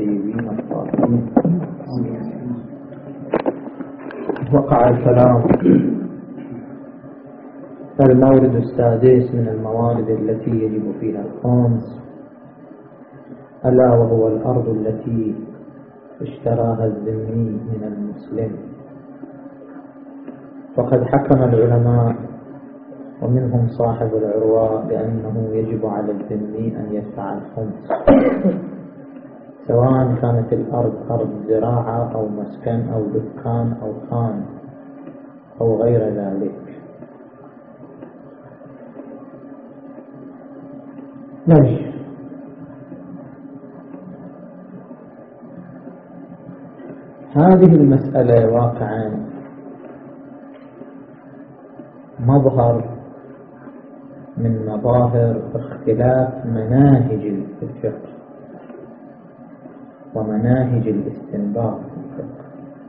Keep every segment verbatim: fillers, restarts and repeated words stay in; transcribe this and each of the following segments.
الطيبين الطاهرين. وقع الكلام المورد السادس من الموارد التي يجب فيها الخمس، ألا وهو الأرض التي اشتراها الذمي من المسلم. فقد حكم العلماء ومنهم صاحب العرواء بأنه يجب على الذمي أن يدفع الخمس، سواء كانت الأرض أرض زراعة أو مسكن أو دكان أو خان أو غير ذلك. ماشي. هذه المسألة واقعا مظهر من مظاهر اختلاف مناهج الفقه ومناهج الاستنباط في الفقه.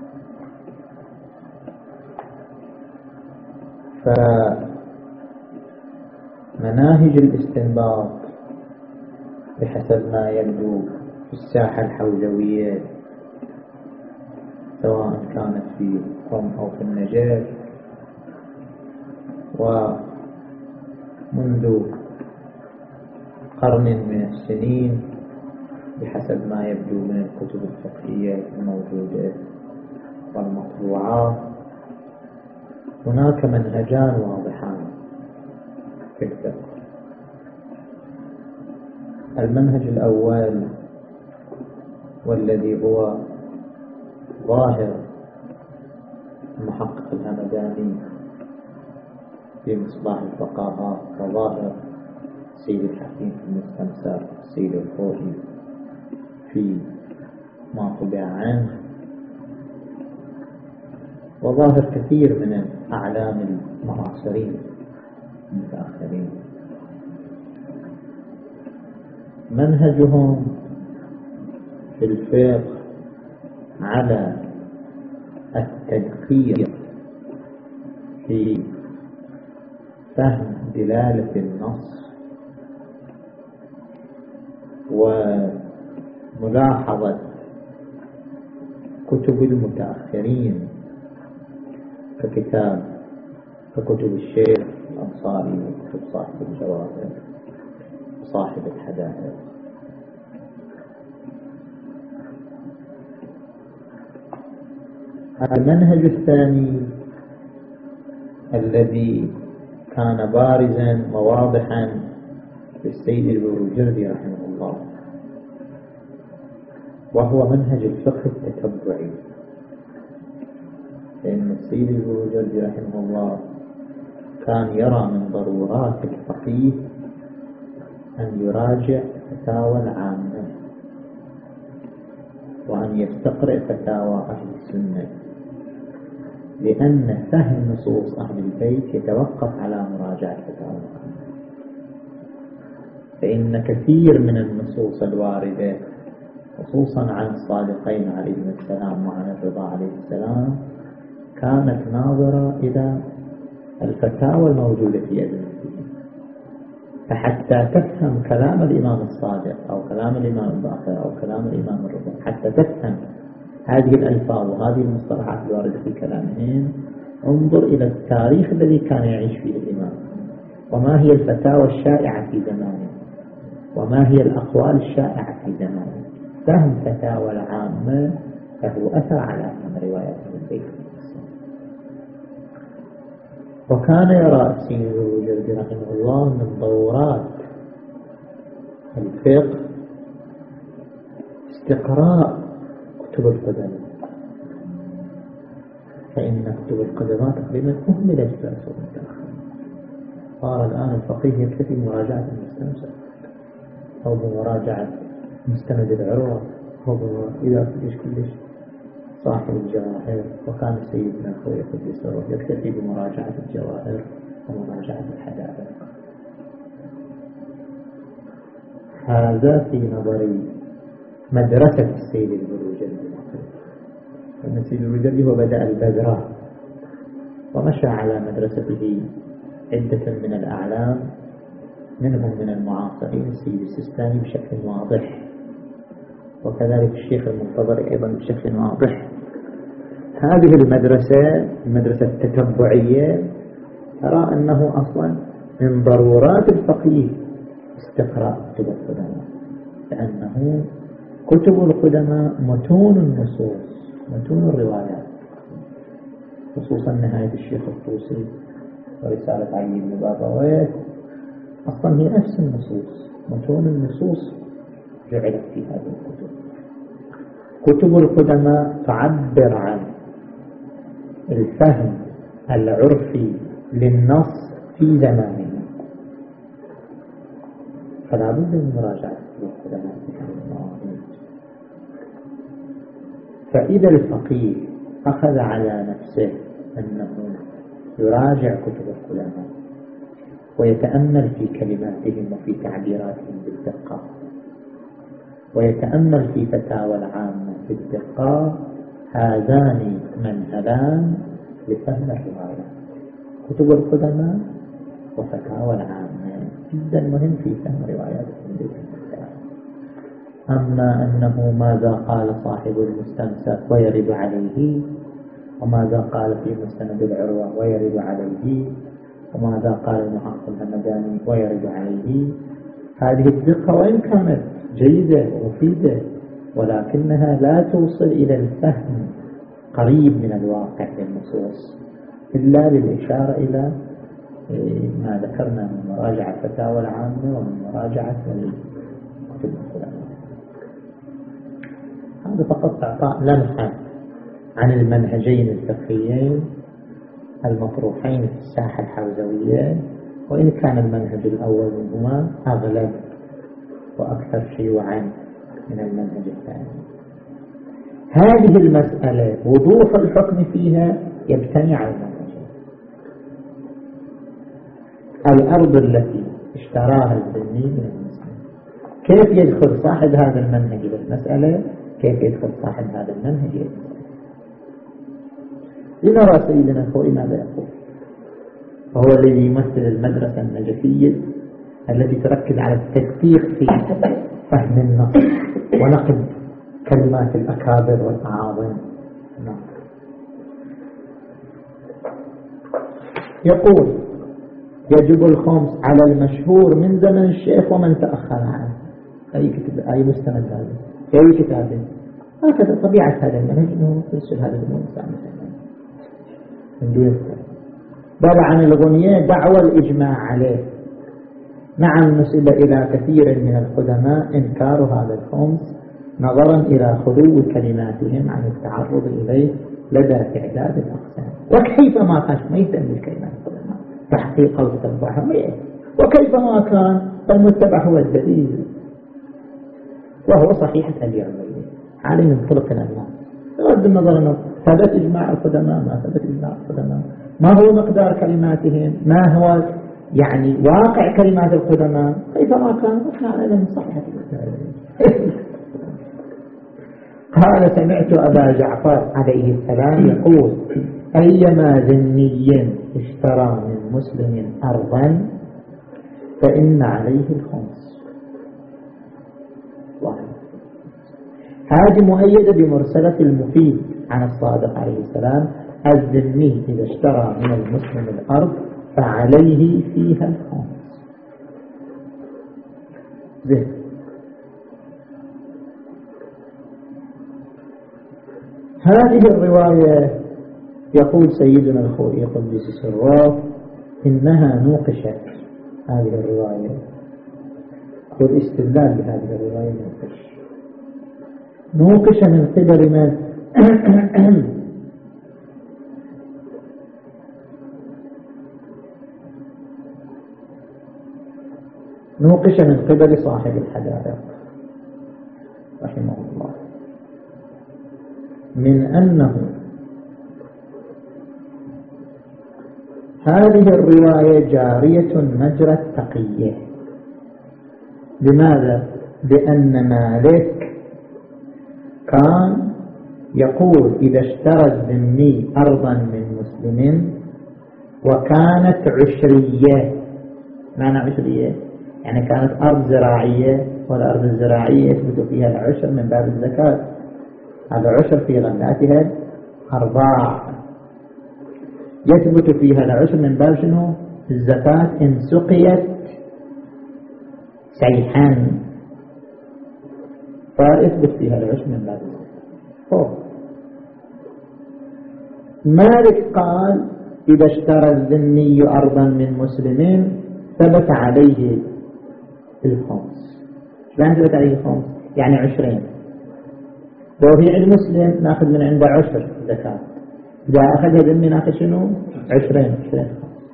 فمناهج الاستنباط بحسب ما يبدو في الساحة الحوزوية، سواء كانت في قم أو في النجف، ومنذ قرن من السنين بحسب ما يبدو من الكتب الفقهية الموجودة والمطبوعات، هناك منهجان واضحان في الفقه. المنهج الأول والذي هو ظاهر المحقق الهمداني في مصباح الفقاهة، وظاهر سيد الحكيم في المستنصر، سيد الخوئي في ما طبع عنه، وظاهر كثير من أعلام المعاصرين المتأخرين. منهجهم في الفقه على التدقيق في فهم دلالة النص وملاحظة كتب المتأخرين ككتاب ككتب الشيخ الأنصاري وكتب صاحب الجواهر وصاحب الحدائق. المنهج الثاني الذي كان بارزا وواضحا للسيد البروجردي رحمه الله، وهو منهج الفقه التتبعي. لأن السيد البروجردي رحمه الله كان يرى من ضرورات الفقيه أن يراجع فتاوى العامة وأن يستقرئ فتاوى أهل السنة، لأن فهم نصوص أهل البيت يتوقف على مراجعة فتاوى العامة. فإن كثير من النصوص الواردة خصوصا عن الصادقين عليهم السلام وعن الرضا عليه السلام كانت ناظرة إلى الفتاوى الموجودة في يد المسلمين. فحتى تفهم كلام الإمام الصادق أو كلام الإمام الباقر أو كلام الإمام الرضا، حتى تفهم هذه الألفاظ وهذه المصطلحات الواردة في كلامهم، انظر إلى التاريخ الذي كان يعيش فيه الإمام، وما هي الفتاوى الشائعة في زمانه، وما هي الأقوال الشائعة في زمانه. فهم فتاوى العامة فهو أثر على فهم روايات البيت. وكان يرى السيد البروجردي رحمه الله من ضرورات الفقه استقراء كتب القدماء، فإن كتب القدماء تقريبا أهملت في العصور المتأخرة. صار الآن الفقيه يكتفي بمراجعة المستنصر أو بمراجعة مستند العروة أو إذا كلش كلش صاحب الجواهر. وكان سيدنا الخوئي قدس روحه يكتفي بمراجعة الجواهر ومراجعة الحدائق. هذا في نظري مدرسة السيد البروجردي. أن السيد البروجردي هو بدأ البذرة ومشى على مدرسته عدة من الأعلام، منهم من المعاصرين السيد السيستاني بشكل واضح، وكذلك الشيخ المنتظر أيضا بشكل واضح. هذه المدرسة المدرسة التتبعية ترى أنه أصلا من ضرورات الفقيه استقراء كتب القدماء، لأنه كتب القدماء متون النصوص متون الروايات، خصوصا نهاية الشيخ الطوسي ورسالة علي بن بابويه أصلا هي نفس النصوص، متون النصوص جعلت في هذه الكتب. كتب القدماء تعبر عن الفهم العرفي للنص في زمانه، فلا بد من مراجعة كتب القدماء في هذه المواضيع. فإذا الفقيه أخذ على نفسه أنه يراجع كتب القدماء ويتأمل في كلماتهم وفي تعبيراتهم بالدقة، ويتأمل في فتاوى العامة بالدقة، هذان منهلان لفهم الرواية، كتب القدماء وفتاوى العامة، جدا مهم في فهم رواياتهم بالدقة. أما أنه ماذا قال صاحب المستنسخ ويرد عليه، وماذا قال في مستند العروة ويرد عليه، وماذا قال المحقق الهمداني ويرد عليه، هذه الدقة وإن كانت جيدة ومفيدة ولكنها لا توصل إلى الفهم قريب من الواقع للنصوص إلا للإشارة إلى ما ذكرنا من مراجعة فتاوى العامة ومن مراجعة كتب القدماء. هذا فقط إعطاء لمحة عن المنهجين الفقهيين المطروحين في الساحة الحوزوية، وإن كان المنهج الأول منهما أغلب وأكثر شيوعا من المنهج الثاني. هذه المسألة وضوح الحكم فيها يبتني على المنهجين. الأرض التي اشتراها الذمي من المسلم، كيف يدخل صاحب هذا المنهج بالمسألة؟ كيف يدخل صاحب هذا المنهج بالمسألة؟ لنرى سيدنا الخوئي ماذا يقول، وهو الذي يمثل المدرسة النجفية التي تركز على التدقيق في فهم النص ونقد كلمات الأكابر والأعاظم. يقول: يجب الخمس على المشهور من زمن الشيخ ومن تأخر عنه. أي كتاب، أي مستند هذا، أي كتاب، هكذا طبيعة هذا المنهج أنه يرسل هذا المنسى من دون بل عن الغنية دعوى الإجماع عليه. نعم، نسب إلى كثير من القدماء إنكار هذا الخمس نظرا إلى خلو كلماتهم عن التعرض إليه لدى إعداد الأقسام. وكيف ما كان ما يهتم بالكلمات القدماء تحقيقا وتتبعها، وكيف ما كان المتبع هو الدليل، وهو صحيحة اليوم عليه من طرق الأنواع. بغض النظر أنه ثبت إجماع القدماء ما ثبت إجماع القدماء، ما هو مقدار كلماتهم، ما هو يعني واقع كلمات القدماء، كيف ما كان احنا على من صحيحة. قال: سمعت أبا جعفر عليه السلام يقول: أيما ذمي اشترى من مسلم أرضا فإن عليه الخمس. هذه مؤيدة بمرسلة المفيد عن الصادق عليه السلام: الذمي إذا اشترى من المسلم الأرض فعليه فيها الخمس. زين. هذه الرواية يقول سيدنا الخوئي قدس سره إنها نوقشت، هذه الرواية والاستدلال بهذه الرواية نوقش نوقش من قبل من؟ نوقش من قبل صاحب الحدائق رحمه الله، من أنه هذه الرواية جارية مجرى التقية. لماذا؟ لأن مالك كان يقول: إذا اشترى الذمي أرضا من مسلم وكانت عشرية. معنى عشرية يعني كانت أرض زراعية والأرض الزراعية يثبت فيها العشر من باب الزكاة. هذا عشر في غلاتها أرباع، يثبت فيها العشر من باب شنو؟ الزكاة إن سقيت سيحا فيثبت فيها العشر من باب الزكاة. مالك قال إذا اشترى الذمي أرضا من مسلمين ثبت عليه الخمس. شلون ثبت عليه الخمس؟ يعني عشرين. لو في عند مسلم ناخذ من عنده عشر زكاة، إذا أخذها ذمي ناخذ شنو؟ عشرين عشرين.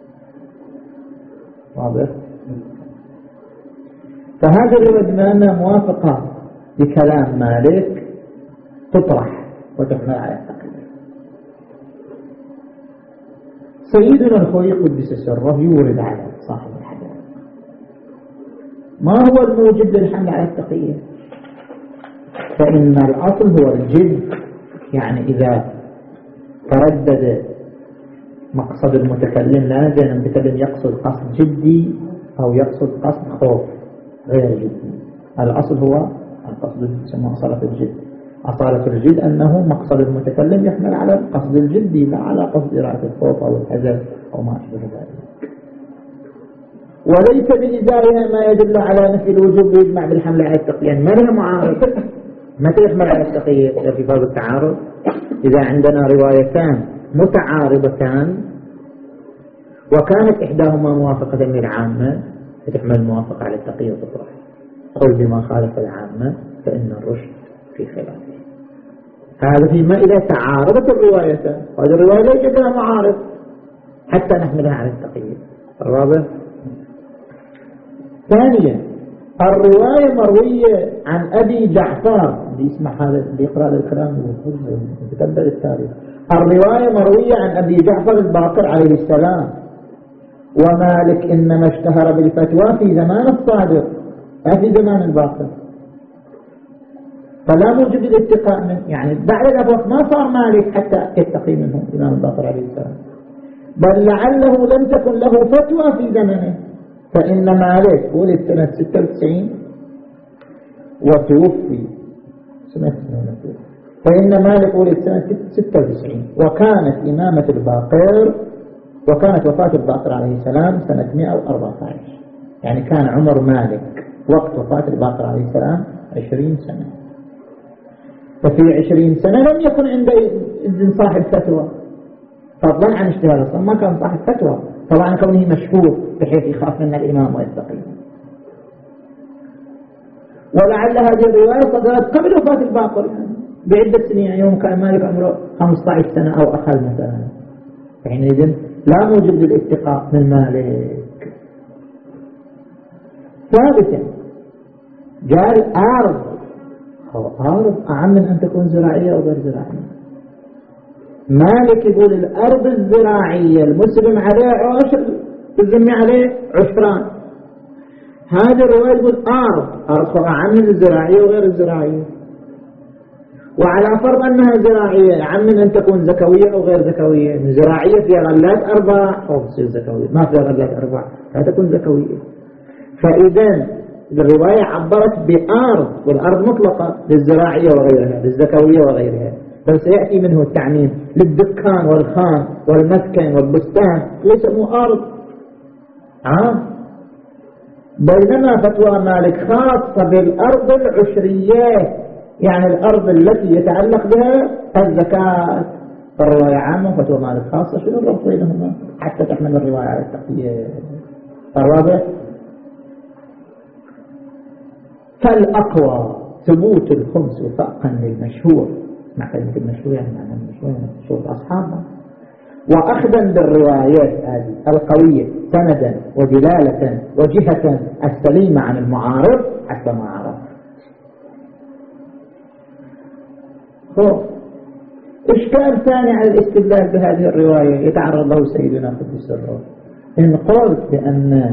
واضح؟ فهذه الرواية بما أنها موافقة بكلام مالك تطرح وتحمل على التقليد. سيدنا الخوي قدس سره يورد على صاحب الحديث ما هو الموجب للحمل على التقية؟ فإن الأصل هو الجد، يعني إذا تردد مقصد المتكلم لا ندري أن المتكلم يقصد قصد جدي أو يقصد قصد خوف غير جدي. الأصل هو القصد يسمى أصالة الجد. أصالة الجد أنه مقصد المتكلم يحمل على القصد الجدي لا على قصد إرادة الخوف أو الحذر أو ما أشبه ذلك، وليس بإزائها ما يدل على نفي الوجوب يجمع بالحمل على التقية. ما لها معارض. متى يحمل على التقية؟ إذا في باب التعارض، إذا عندنا روايتان متعارضتان وكانت إحداهما موافقة للعامة فتحمل الموافقة على التقية وتطرح. قل بما خالف العامة فإن الرشد في خلافه. هذا فيما إذا تعارضت الروايتان، هذه الرواية لا يوجد لها معارض حتى نحملها على التقية. واضح؟ ثانيا الرواية مروية عن أبي جعفر، بيسمع هذا بيقرأ الكلام ويتتبع التاريخ. الرواية مروية عن أبي جعفر الباقر عليه السلام، ومالك إنما اشتهر بالفتوى في زمان الصادق لا في زمان الباقر، فلا موجب الاتقاء منه. يعني بعد الأبوات ما صار مالك حتى يتقي منه الإمام الباقر عليه السلام، بل لعله لم تكن له فتوى في زمنه، فإن مالك ولد سنة ستة وتسعين وتوفي سنة ستة، فإن مالك ولد سنة ستة وتسعين وكانت إمامة الباقر وكانت وفاة الباقر عليه السلام سنة مئة وأربعة عشر، يعني كان عمر مالك وقت وفاة الباقر عليه السلام عشرين سنة. ففي عشرين سنة لم يكن عنده إذن صاحب فتوى، فضلا عن اجتهاد أصلا ما كان صاحب فتوى، طبعا كونه مشهور بحيث يخاف من الإمام ويتقي. ولعل هذه الرواية صدرت قبل وفاة الباقر يعني بعدة سنين، يعني يوم كان مالك عمره خمسة عشر سنة أو أقل مثلا، حينئذ لا موجب للاتقاء من مالك. ثالثا قال أرض، هو أرض أعم من أن تكون زراعية أو غير زراعية. مالك يقول الأرض الزراعية المسلم عليه عشر الذمي عليه عشران، هذه الرواية يقول أرض أرض أعم من الزراعية وغير الزراعية، وعلى فرض أنها زراعية أعم من أن تكون زكوية أو غير زكوية. زراعية فيها غلات أربع أو تصير زكوية، ما فيها غلات أربع لا تكون زكوية. فإذا الرواية عبرت بأرض، والأرض مطلقة للزراعية وغيرها للزكوية وغيرها، بل سيأتي منه التعميم للدكان والخان والمسكن والبستان يسمى أرض عام. بينما فتوى مالك خاصة بالأرض العشرية، يعني الأرض التي يتعلق بها الزكاة. فالرواية عامة فتوى مالك خاصة. شنو الربط بينهما حتى تحمل الرواية على التقييد؟ الرابع فالأقوى ثبوت الخمس وفقا للمشهور، مع كلمة المشهور يعني معنى المشهور يعني مشهور أصحابنا، وأخذا بالروايات هذه القوية سندا ودلالة وجهة السليمة عن المعارض حتى ما عرف. إشكال ثاني على الاستدلال بهذه الرواية يتعرض له سيدنا قدس سره، إن قلت بأن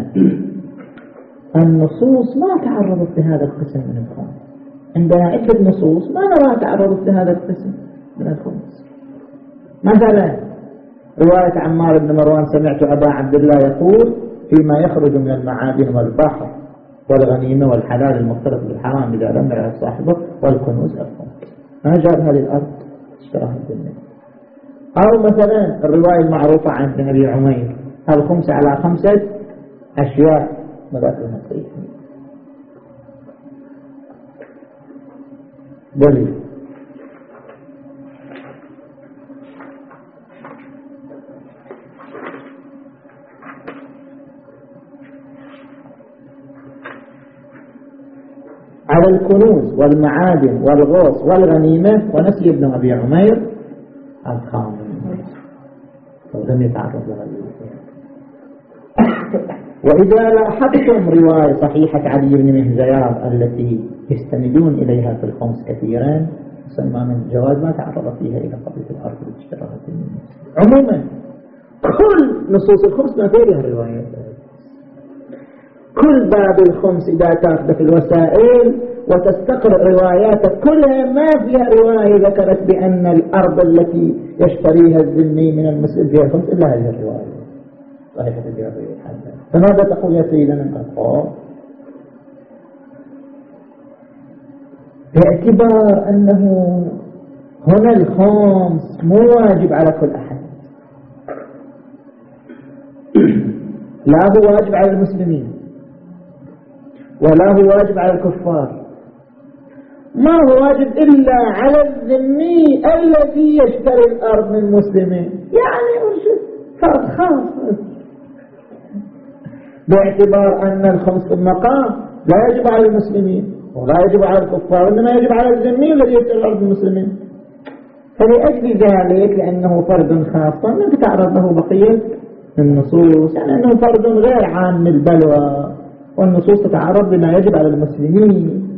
النصوص ما تعرضت لهذا القسم من الخمس، عندنا عدة نصوص ما نراها تعرضت لهذا القسم من الخمس. مثلا رواية عمار بن مروان سمعت أبا عبد الله يقول فيما يخرج من المعادن والبحر والغنيمة والحلال المختلط بالحرام إذا لم يعرف صاحبه والكنوز الخمس. ما جاب هذه الأرض اشتراها الدنيا. أو مثلا الرواية المعروفة عن ابن أبي عمير الخمس على خمسة أشياء مذاكرها صحيح دليل. على الكنوز والمعادن والغوص والغنيمة ونسي ابن أبي عمير الخامس ولم يتعرض لها. وإذا لاحظتم رواية صحيحة علي بن مهزيار التي يستندون إليها في الخمس كثيرا سلمان الجواز ما تعرض فيها إلى قضية الأرض الاشتراها عموما. كل نصوص الخمس ما فيها الروايات، كل باب الخمس إذا تأخذ في الوسائل وتستقرأ رواياتك كلها ما فيها رواية ذكرت بأن الأرض التي يشتريها الذمي من المسلم فيها الخمس إلا هذه الرواية صحيحة الجوابية. فماذا تقول يا سيدنا الأخوة؟ باعتبار أنه هنا الخمس مو واجب على كل أحد، لا هو واجب على المسلمين ولا هو واجب على الكفار، ما هو واجب إلا على الذمي الذي يشتري الأرض من المسلمين، يعني فرض خاص. باعتبار أن الخمس في المقام لا يجب على المسلمين ولا يجب على الكفار وإنما يجب على الذمي الذي يشتري الأرض من المسلمين. فلأجل ذلك لأنه فرد خاص ما تتعرض له بقية النصوص، يعني أنه فرد غير عام البلوى والنصوص تتعرض بما يجب على المسلمين.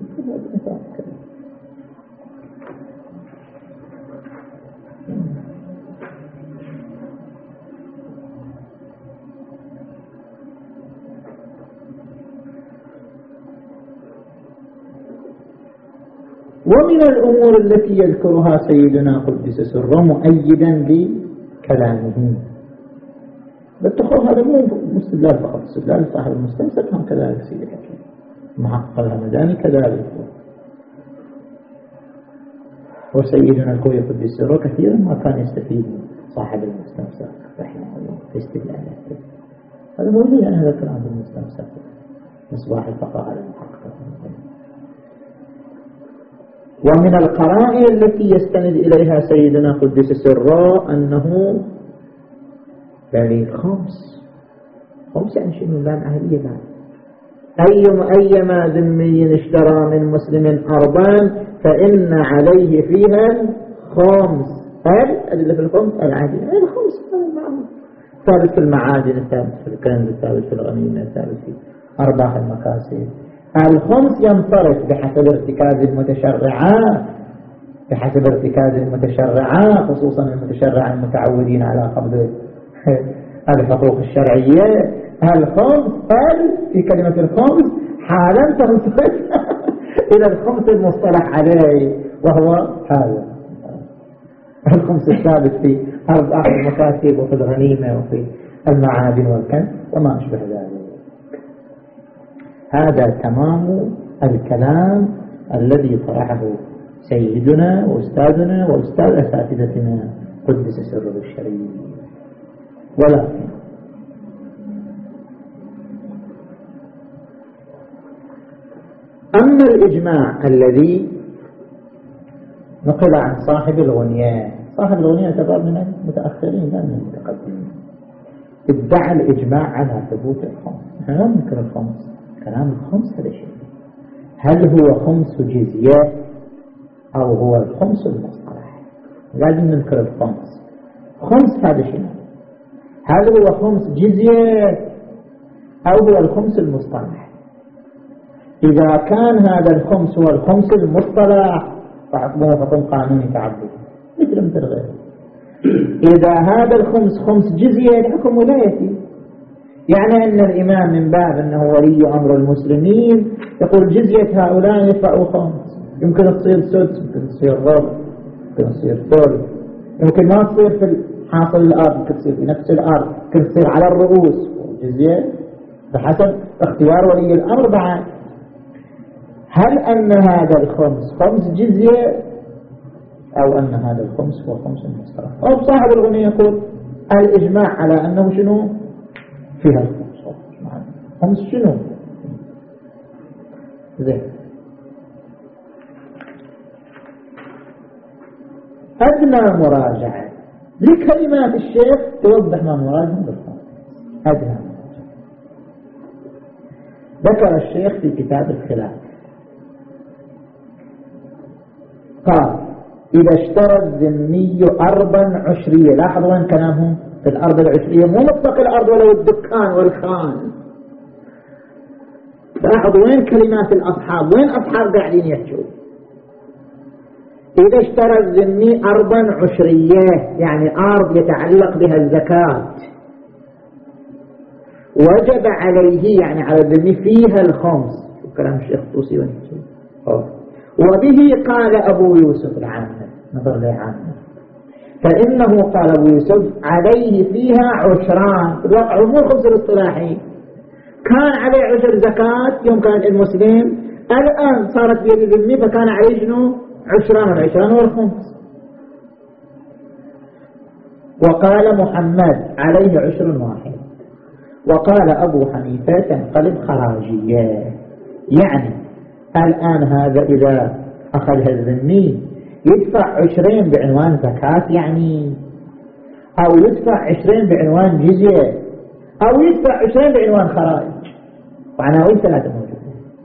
ومن الأمور التي يذكرها سيدنا قدس سره مؤيدا لكلامه بالتخوف، هذا مو مستدلال فقط، استدلال صاحب المستمسك هم كذلك سيدنا محقق الهمداني كذلك، وسيدنا الكوي قدس سره كثيرا ما كان يستفيد صاحب المستمسك رحمه الله في استدلالاته. هذا موجود يعني هذا الكلام في المستمسك مصباح الفقهاء على المحقق. ومن القرائن التي يستند إليها سيدنا قدس سره أنه دليل خمس. خمس يعني شنو؟ لام أهلية بعد. أيما أيما ذمي اشترى من مسلم أرضا فإن عليه فيها خمس. الأدلة في الخمس العادية الخمس ثابت في المعادن، الثابت في الكنز، الثابت في الغنيمة، الثابت في أرباح المكاسب. الخمس ينصرف بحسب ارتكاز المتشرعات، بحسب ارتكاز المتشرعات خصوصا المتشرع المتعودين على قبض الحقوق الشرعية. الخمس قال في كلمة الخمس حالا تنصرف إلى الخمس المصطلح عليه وهو هذا الخمس الثابت في أرباح المكاسب وفي الغنيمة وفي المعادن والكنز وما أشبه ذلك. هذا تمام الكلام الذي طرحه سيدنا وأستاذنا وأستاذ أساتذتنا قدس سره الشريف. ولكن أما الإجماع الذي نقل عن صاحب الغنية، صاحب الغنية يعتبر من المتأخرين لا من المتقدمين، ادعى الإجماع على ثبوت الخمس. نحن لا نذكر الخمس، كلام الخمس هذا شيء، هل هو خمس جزية أو هو الخمس المصطلح؟ لازم نذكر الخمس. خمس هذا شيء، هل هو خمس جزية أو هو الخمس المصطلح؟ إذا كان هذا الخمس هو الخمس المصطلح فحكمه حكم قانوني تعبدي مثل مثل غيره. إذا هذا الخمس خمس جزية الحكم ولايتي، يعني أن الإمام من باب أنه ولي أمر المسلمين يقول جزية هؤلاء يدفعوا خمس، يمكن تصير سدس، يمكن تصير ربع، يمكن تصير ثلث، يمكن ما تصير في حاصل الأرض، يمكن تصير في نفس الأرض، يمكن تصير على الرؤوس. جزية بحسب اختيار ولي الأمر بعد هل أن هذا الخمس خمس جزية أو أن هذا الخمس هو خمس مصطلح؟ أو صاحب الغنية يقول الإجماع على أنه شنو فيها الخمس. خمس شنو زين. أدنى مراجعة لكلمات الشيخ توضح ما مراجعه بالخمس. أدنى مراجعة ذكر الشيخ في كتاب الخلاف قال إذا اشترى الذمي أرضا عشرية. لاحظوا وين كلامهم في الأرض العشرية، مو مطلق الأرض ولو الدكان والخان. لاحظوا وين كلمات الأصحاب، وين أصحاب قاعدين يحكوا. إذا اشترى الذمي أرضا عشرية يعني أرض يتعلق بها الزكاة وجب عليه يعني على الذمي فيها الخمس. كلام الشيخ الطوسي ونحكي. وبه قال أبو يوسف العامة، نظر لي عامة، فإنه قال أبو يوسف عليه فيها عشران. الواقع مو خمس الاصطلاحي، كان عليه عشر زكاة يوم كان المسلم، الآن صارت بيد الذمي فكان عليه شنو عشران، والعشران والخمس. وقال محمد عليه عشر واحد. وقال أبو حنيفة تنقلب خراجية، يعني الآن هذا إذا أخذها الذمي يدفع عشرين بعنوان زكاة يعني، أو يدفع عشرين بعنوان جزية، أو يدفع عشرين بعنوان خراج، وعناوين ثلاثة موجودة.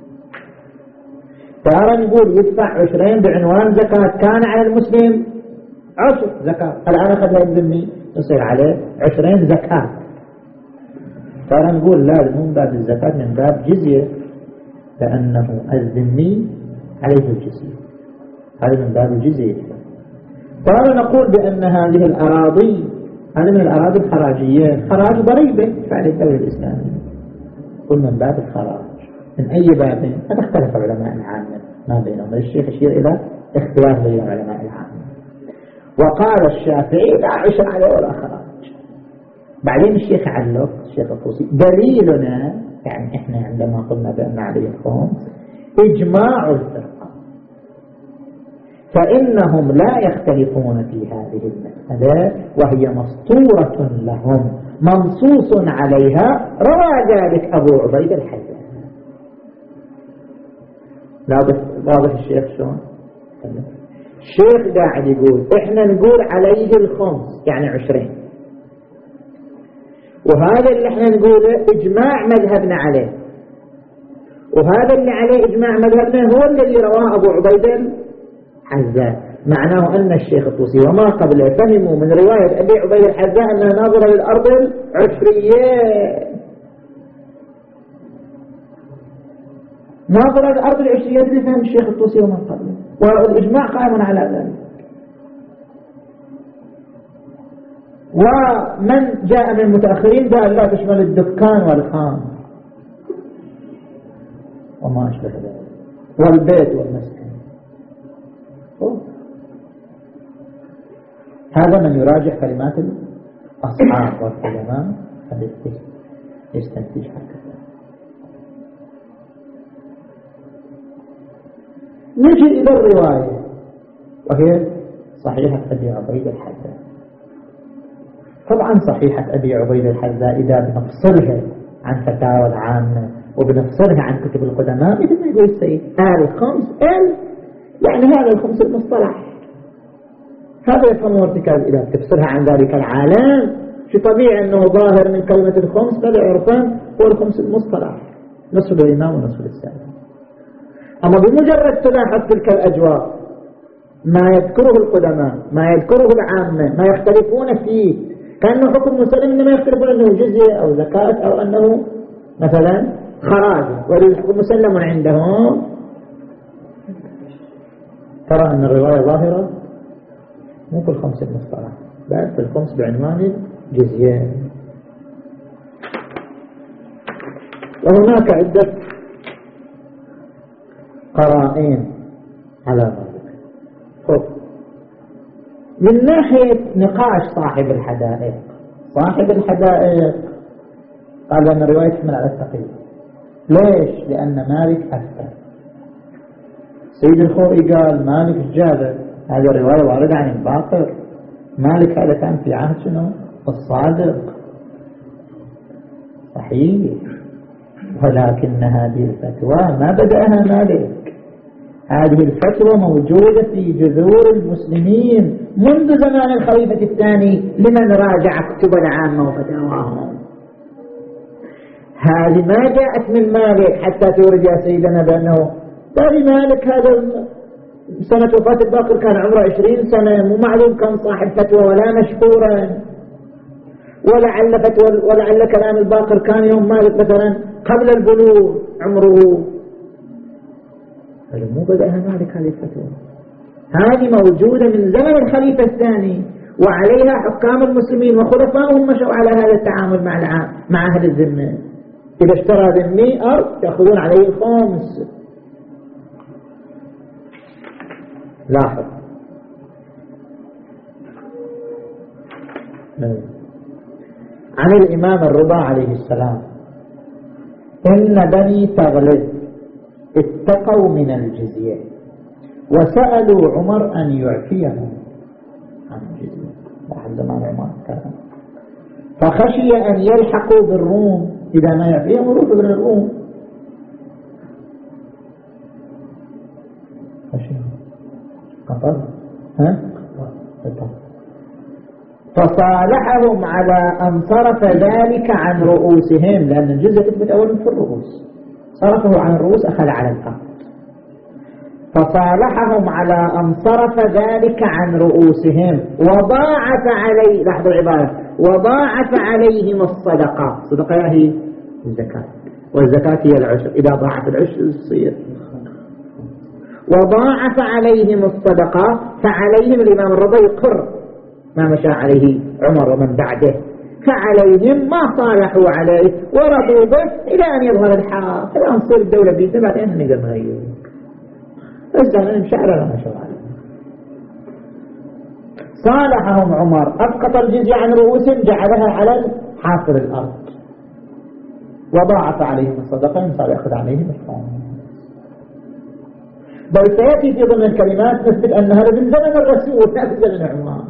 ترى نقول يدفع عشرين بعنوان زكاة كان على المسلم عشر زكاة، الآن أخذها الذمي يصير عليه عشرين زكاة. ترى نقول لا، مو من باب الزكاة، من باب جزية، لأنه الذمي عليه الجزية، هذا من باب الجزية. ترى نقول بأن هذه الأراضي هذه من الأراضي الخراجية، خراج ضريبة فعل الدولة الإسلامية، كل من باب الخراج. من أي باب؟ هذا اختلف علماء العامة ما بينهم، الشيخ يشير إلى اختلاف بين علماء العامة. وقال الشافعي لا عشر عليه ولا خراج. بعدين الشيخ علق الشيخ الطوسي دليلنا، يعني احنا عندما قلنا بأن عليه الخمس إجماع الفرقة، فإنهم لا يختلفون في هذه المسألة وهي مسطورة لهم منصوص عليها، روى ذلك أبو عبيد الحجاج. واضح الشيخ شلون؟ الشيخ قاعد يقول احنا نقول عليه الخمس يعني عشرين، وهذا اللي احنا نقوله اجماع مذهبنا عليه، وهذا اللي عليه اجماع مذهبنا هو الذي رواه ابو عبيد الحجاج. معناه ان الشيخ الطوسي وما قبله فهموا من رواية ابي عبيد الحجاج انها ناظرة للارض العشرية، ناظرة للارض العشرية اللي فهم الشيخ الطوسي وما قبله، والاجماع قائم على ذلك. ومن جاء من المتأخرين قال لا تشمل الدكان والخان وما أشبه ذلك والبيت والمسكن. هذا من يراجع كلمات الأصحاب والعلماء يستنتج هكذا. نجي إلى الرواية وهي صحيحة أبي عبيد الحجاج. طبعا صحيحة أبي عبيد الحجاج إذا بنفصلها عن فتاوى العامة وبنفصلها عن كتب القدماء مثل ما يقول السيد آل خمس آل، يعني هذا الخمس المصطلح، هذا يفهم ارتكاب الإله. تفصلها عن ذلك العالم في طبيعي أنه ظاهر من كلمة الخمس بدا عرفان هو الخمس المصطلح، نصف الإمام ونصف السائل. أما بمجرد تلاحظ تلك الأجواء ما يذكره القدماء ما يذكره العامة ما يختلفون فيه، كأنه حكم مسلم إنما يختلفون أنه جزية أو زكاة أو أنه مثلا خراج، والحكم مسلم عندهم. ترى أن الرواية ظاهرة مو في الخمس المصطلح بل في الخمس بعنوان الجزية. وهناك عدة قرائن على ذلك. خب من ناحية نقاش صاحب الحدائق، صاحب الحدائق قال أن الرواية تحمل على التقييد. ليش؟ لأن مالك أكثر سيد الخوئي قال مالك الجابر، هذه الرواية واردة عن الباقر. مالك هذا كان في عهد شنو؟ الصادق. صحيح. ولكن هذه الفتوى ما بدأها مالك، هذه الفتوى موجودة في جذور المسلمين منذ زمان الخليفة الثاني لمن راجع كتب العامة وفتاواهم. هذه ما جاءت من مالك حتى تورد يا سيدنا بأنه هذه مالك هذا سنة وفاة الباقر كان عمره عشرين سنة، مو معلوم كان صاحب فتوى ولا مشهورا، ولعل فتوى ولعل كلام الباقر كان يوم مالك مثلا قبل البلوغ عمره. مو بدأها مالك هذه الفتوى، هذه موجودة من زمن الخليفة الثاني، وعليها حكام المسلمين وخلفائهم مشوا على هذا التعامل مع العام مع أهل الذمة. إذا اشترى ذمي أرض يأخذون عليه الخمس. لاحظ عن الإمام الرضا عليه السلام: إن بني تغلب اتقوا من الجزية وسألوا عمر أن يعفيهم عن الجزية. لاحظ زمان عمر كلام، فخشي أن يلحقوا بالروم، إذا ما يعفيهم يروحوا من الروم. خشي قطر ها قطر فصالحهم على أن صرف ذلك عن رؤوسهم، لأن الجزية تثبت أولا في الرؤوس، صرفه عن الرؤوس أخذ على الأرض. فصالحهم على أن صرف ذلك عن رؤوسهم وضاعف عليه، لاحظوا العبارة، وضاعف عليهم الصدقة. الصدقة هي الزكاة، والزكاة هي العشر، إذا ضاعف العشر تصير. وضاعف عليهم الصدقة، فعليهم الإمام الرضا يقر ما مشى عليه عمر ومن بعده، فعليهم ما صالحوا عليه ورضوا به إلى أن يظهر الحال، إلى أن تصير الدولة بيدنا بعدين نقدر نغير. الزمن مشاعر لا مشاعر عليه. صالحهم عمر، أسقط الجزية عن رؤوسهم جعلها على حاصر الأرض، وضاعف عليهم الصدقة، صار يأخذ عليهم الخمس. بل سيأتي في ضمن الكلمات نثبت أن هذا من زمن الرسول لا من زمن عمر.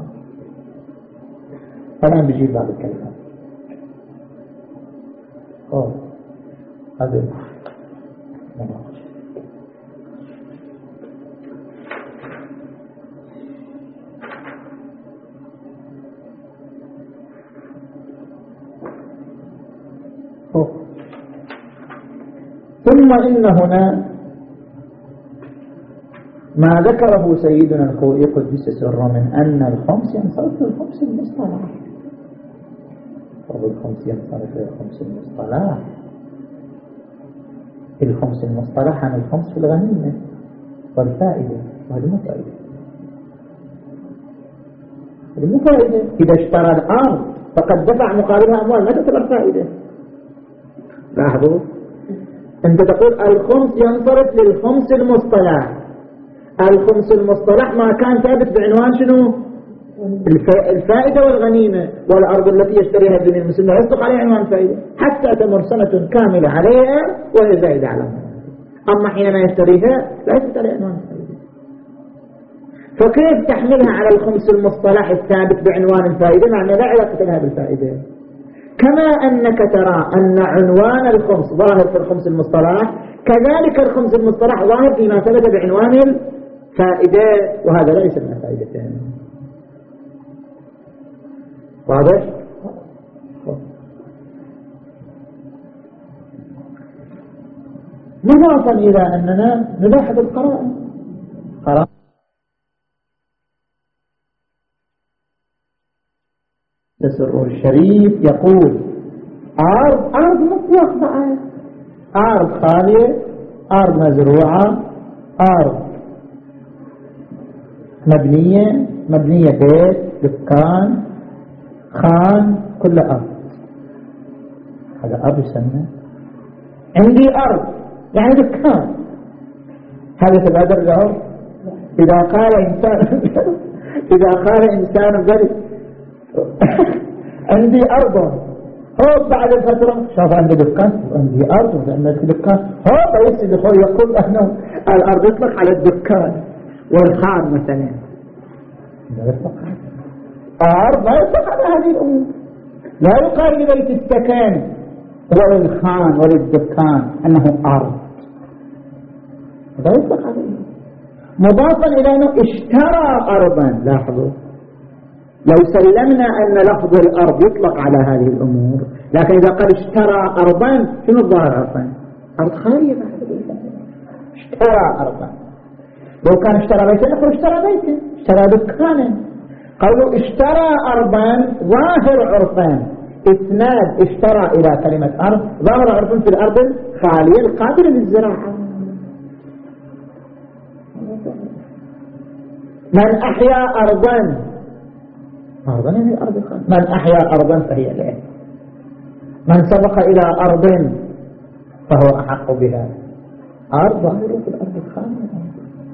الآن بيجيب بعض الكلمات. أوه هذا أوه. ثم إن هنا ما ذكره سيدنا الخوئي قدس سره من أن الخمس ينصرف للخمس المصطلح، والخمس ينصرف للخمس المصطلح. الخمس المصطلح عن الخمس في الغنيمة والفائدة، وهذه مو فائدة، هذه مو فائدة. إذا اشترى الأرض فقد دفع مقابلها أموال، ما تعتبر فائدة. لاحظوا، أنت تقول الخمس ينصرف للخمس المصطلح. الخمس المصطلح ما كان ثابت بعنوان شنو؟ الفائدة والغنيمة، والأرض التي يشتريها الدنيا المسلمة لا يصدق عليها عنوان الفائدة حتى تمر سنة كاملة عليها وهي زائدة عليها. أما حينما يشتريها لا يثبت عليها عنوان الفائدة. فكيف تحملها على الخمس المصطلح الثابت بعنوان الفائدة مع أن لا علاقة لها بالفائدة؟ كما أنك ترى أن عنوان الخمس ظاهر في الخمس المصطلح، كذلك الخمس المصطلح ظاهر فيما ثبت بعنوان الفائدة، وهذا لا يسمى فائدة. واضح؟ نظرا إلى أننا نلاحظ القرائن. قرائن تسر الشريف يقول أرض أرض مطلق بقى، أرض خالية، أرض مزروعة، أرض مبنية، مبنية بيت، دكان، خان، كل أرض. هذا أرض يسمى عندي أرض يعني دكان. هذا تبادر له. إذا قال إنسان إذا قال إنسان ذلك عندي أرض هو بعد الفترة شاف عنده دكان عندي أرض وعندك دكان هو بس يدخل يقول أنه الأرض يطلق على الدكان والخان مثلا لا يطلق أرض لا يطلق على هذه الأمور لا يقال لبيت السكن وللخان وللدكان أنه أرض لا يطلق عليه مضافا إلى أنه اشترى أرضا. لاحظوا لو سلمنا أن لفظ الأرض يطلق على هذه الأمور لكن إذا قال اشترى أرضا شنو الظاهر أرضا؟ أرض خالية اشترى أرضا. لو كان اشترى بيتا نقول اشترى بيتا اشترى دكانا. قالوا اشترى أرضا ظاهر عرفان إسناد اشترى إلى كلمة أرض ظاهر عرفان في الأرض الخالية القابلة للزراعة. من أحيا أرضا أرضا يعني أرض خالية من أحيا أرضا فهي له من سبق إلى أرض فهو أحق بها. أرض ظاهرة في الأرض الخالية.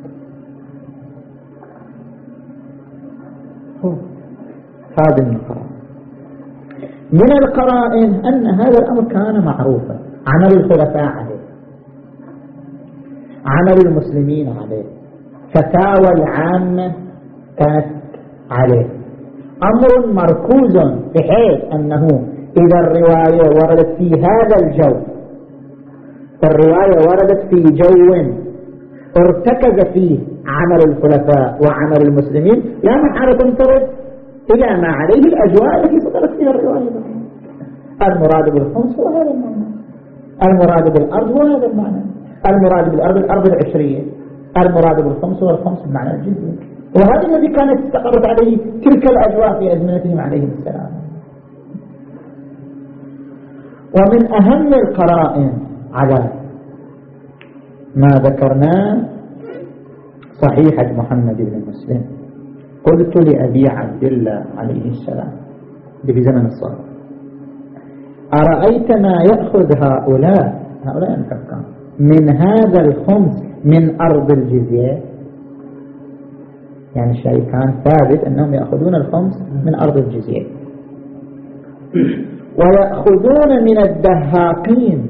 هذا من القرائن. من القرائن أن هذا الأمر كان معروفا عمل الخلفاء عليه عمل المسلمين عليه فتاوى العامة كانت عليه أمر مركوز بحيث أنه إذا الرواية وردت في هذا الجو الرواية وردت في جو ارتكز فيه عمل الخلفاء وعمل المسلمين لا محالة تنصرف إلى ما عليه الأجواء التي صدرت فيها الرواية. المراد بالخمس هو هذا المعنى المراد بالأرض هو هذا المعنى المراد بالأرض الأرض العشرية المراد بالخمس هو الخمس بمعنى الجزء. وهذا الذي كانت استقرت عليه تلك الأجواء في أزمنتهم عليهم السلام. ومن أهم القرائن على ما ذكرناه صحيحة محمد بن مسلم قلت لأبي عبد الله عليه السلام في زمن الصلاة أرأيت ما يأخذ هؤلاء هؤلاء الحكام من هذا الخمس من أرض الجزية. يعني الشيء كان ثابت أنهم يأخذون الخمس من أرض الجزية ويأخذون من الدهاقين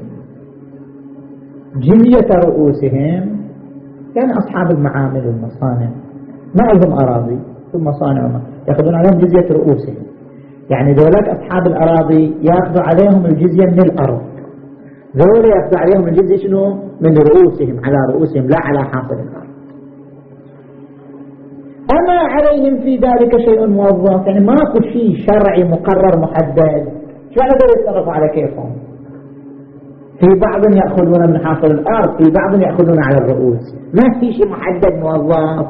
جزية رؤوسهم. يعني أصحاب المعامل والمصانع ما لهم أراضي ثم مصانع يأخذون عليهم جزية رؤوسهم. يعني ذولاك أصحاب الأراضي يأخذوا عليهم الجزية من الأرض ذولا يأخذوا عليهم الجزية شنو من رؤوسهم على رؤوسهم لا على حاصل الأرض. أما عليهم في ذلك شيء موظف يعني ماكو شيء شرعي مقرر محدد شو على ذلك يتصرفوا على كيفهم. في بعض يأخذون من حاصل الأرض في بعض يأخذون على الرؤوس ما في شيء محدد موظف.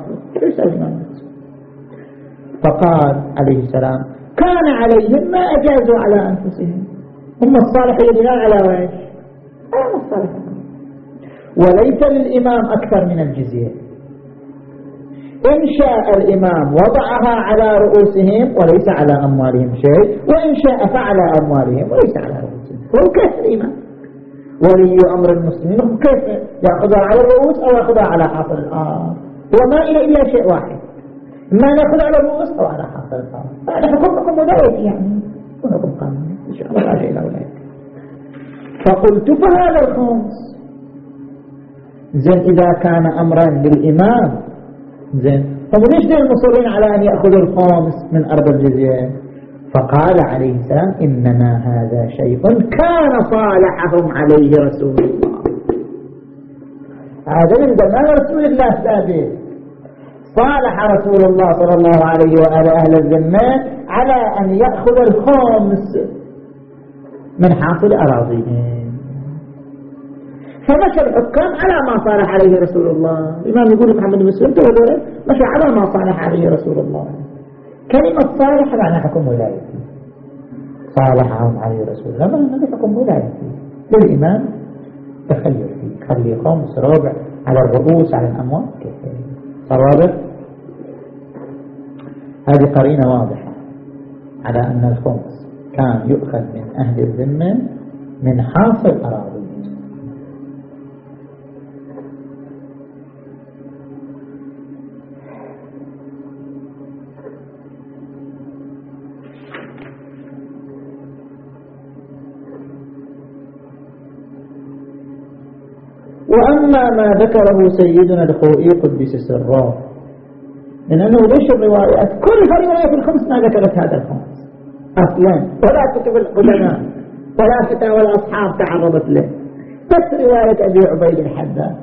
فقال عليه السلام كان عليهم ما أجازوا على أنفسهم هم الصالحين لا على وجه أنا الصالحين وليس للإمام أكثر من الجزية. إن شاء الإمام وضعها على رؤوسهم وليس على أموالهم شيء وإن شاء فعلى أموالهم وليس على رؤوسهم. هو كيف الإمام ولي أمر المسلمين كيف يأخذها على الرؤوس أو يأخذها على حاصل الأرض. وما إلى إلا شيء واحد ما نأخذ على الرؤوس أو على حاصل الأرض. هذا حكمكم ولاية يعني حكم قانون إن شاء الله راجع إلى ولاية. فقلت فهذا الخمس زين إذا كان أمرا للإمام زين طب ليش دين المصرين على أن يأخذوا الخمس من أرض الجزية؟ فقال عليه السلام إنما هذا شيء كان صالحهم عليه رسول الله. هذا من زمان رسول الله ثابت صالح رسول الله صلى الله عليه وآله أهل الذمة على أن يأخذ الخمس من حاصل أراضيهم. فمشى الحكام على ما صالح عليه رسول الله. الإمام يقول محمد بن مسلم مشى على ما صالح عليه رسول الله. كلمة صالح معنى حكم ولايتي صالحهم عليه رسول الله ما حكم ولايتي للإمام تخير فيه خلي خمس ربع على الرؤوس على الأموال كيف صار واضح. هذه قرينة واضحة على أن الخمس كان يؤخذ من أهل الذمة من حاصل أراضي. وأما ما ذكره سيدنا الخوئي قدس سره لأنه ليش الروايات كل رواية الخمس ما ذكرت هذا الخمس أصلا، ولا كتب القدماء ولا فتاوى الأصحاب تعرضت له، بس رواية أبي عبيد الحداد.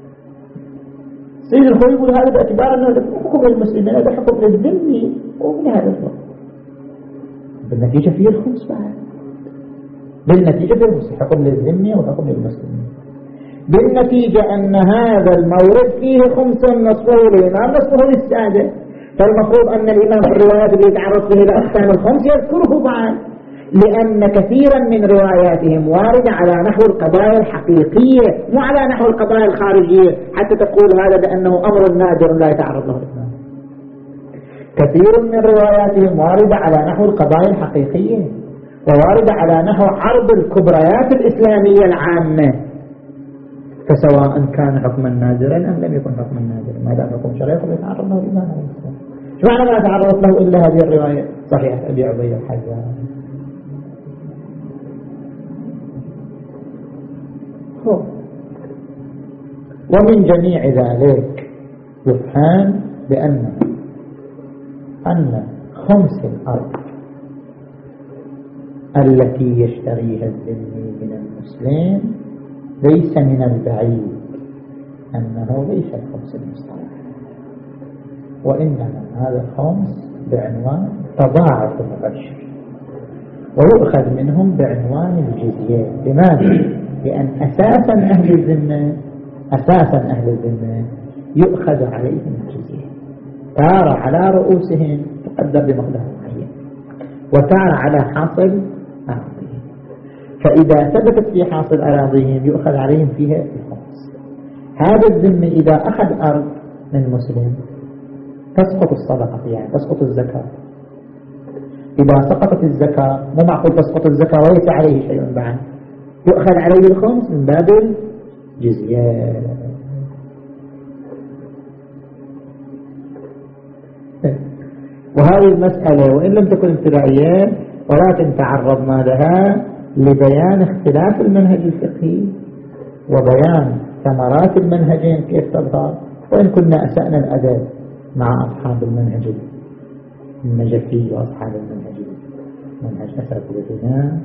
سيد الخوئي يقول هذا باعتبار أنه حكم المسلمين، هذا حكم للذمي وبهذا الضوء بالنتيجة فيه الخمس بعد، بالنتيجة فيه حكم للذمي وحكم للمسلمين. بالنتيجة أن هذا المورد فيه خمس نصفه الإمام نصفه للسادة، فالمفروض أن الإمام في الروايات اللي يتعرض به لأقسام الخمس يذكره بعد، لأن كثيرا من رواياتهم واردة على نحو القضايا الحقيقية مو على نحو القضايا الخارجية، حتى تقول هذا بأنه أمر نادر لا يتعرض له الإمام. كثير من رواياتهم واردة على نحو القضايا الحقيقية، وواردة على نحو عرض الكبريات الإسلامية العامة، فسواء كان حكما نادرا أم لم يكن حكما نادرا ما دام حكم شرعي فليتعرض له الإمام عليه السلام. شو معنى ما تعرضت له إلا هذه الرواية صحيحة أبي عبيد الحداد؟ ومن جميع ذلك يفهم بأن أن خمس الأرض التي يشتريها الذمي من المسلم ليس من البعيد أنه ليس الخمس المصطلح، وإنما هذا الخمس بعنوان تضاعف العشر، ويؤخذ منهم بعنوان الجزية. لماذا؟ لأن أساسا أهل الذمة أساسا أهل الذمة يؤخذ عليهم الجزية، تارة على رؤوسهم تقدر بمقدار معين، وتارة على حاصل أراضيهم، فإذا ثبتت في حاصل أراضيهم يؤخذ عليهم فيها الخمس. هذا الذمة إذا أخذ أرض من مسلم تسقط الصدقة فيها، تسقط الزكاة. إذا سقطت الزكاة مو معقول تسقط الزكاة وليس عليه شيء بعد، يؤخذ عليه الخمس من باب الجزية. وهذه المسألة وإن لم تكن ابتدائية ولكن تعرضنا لها لبيان اختلاف المنهج الفقهي وبيان ثمرات المنهجين كيف تظهر، وإن كنا أسأنا الأدب مع أصحاب المنهج النجفي وأصحاب المنهج منهج أساتذتنا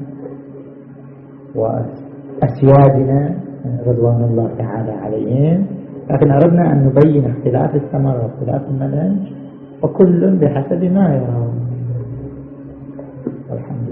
وأسيادنا رضوان الله تعالى عليهم، لكن أردنا أن نبين اختلاف الثمرة واختلاف المنهج وكل بحسب ما يرى. الحمد لله.